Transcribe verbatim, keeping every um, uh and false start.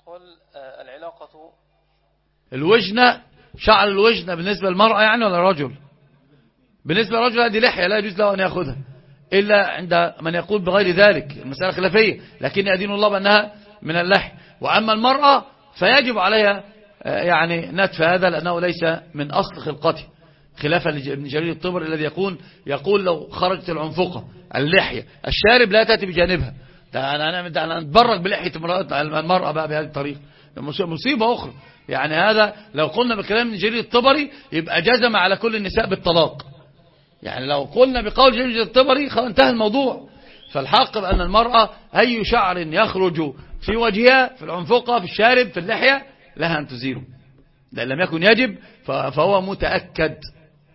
يقول العلاقة الوجنة، شعر الوجنة بالنسبة للمرأة يعني ولا الرجل؟ بالنسبة للرجل هذه لحية لا يجوز له أن يأخذها إلا عند من يقول بغير ذلك، المسألة خلافية، لكن يدين الله بأنها من اللحي. وأما المرأة فيجب عليها يعني نتف هذا لأنه ليس من أصل خلقته، خلافا لابن جرير الطبري الذي يقول يقول لو خرجت العنفقة اللحية الشارب لا تأتي بجانبها. ده أنا ده أنا أتبرك بلحية المرأة بقى بهذه الطريقة، مصيبة أخرى. يعني هذا لو قلنا بكلام ابن جرير الطبري يبقى جزم على كل النساء بالطلاق. يعني لو قلنا بقول جرير الطبري انتهى الموضوع. فالحق بأن المرأة أي شعر يخرج في وجهها، في العنفقة، في الشارب، في اللحية، لها أن تزيله. لأن لم يكن يجب فهو متأكد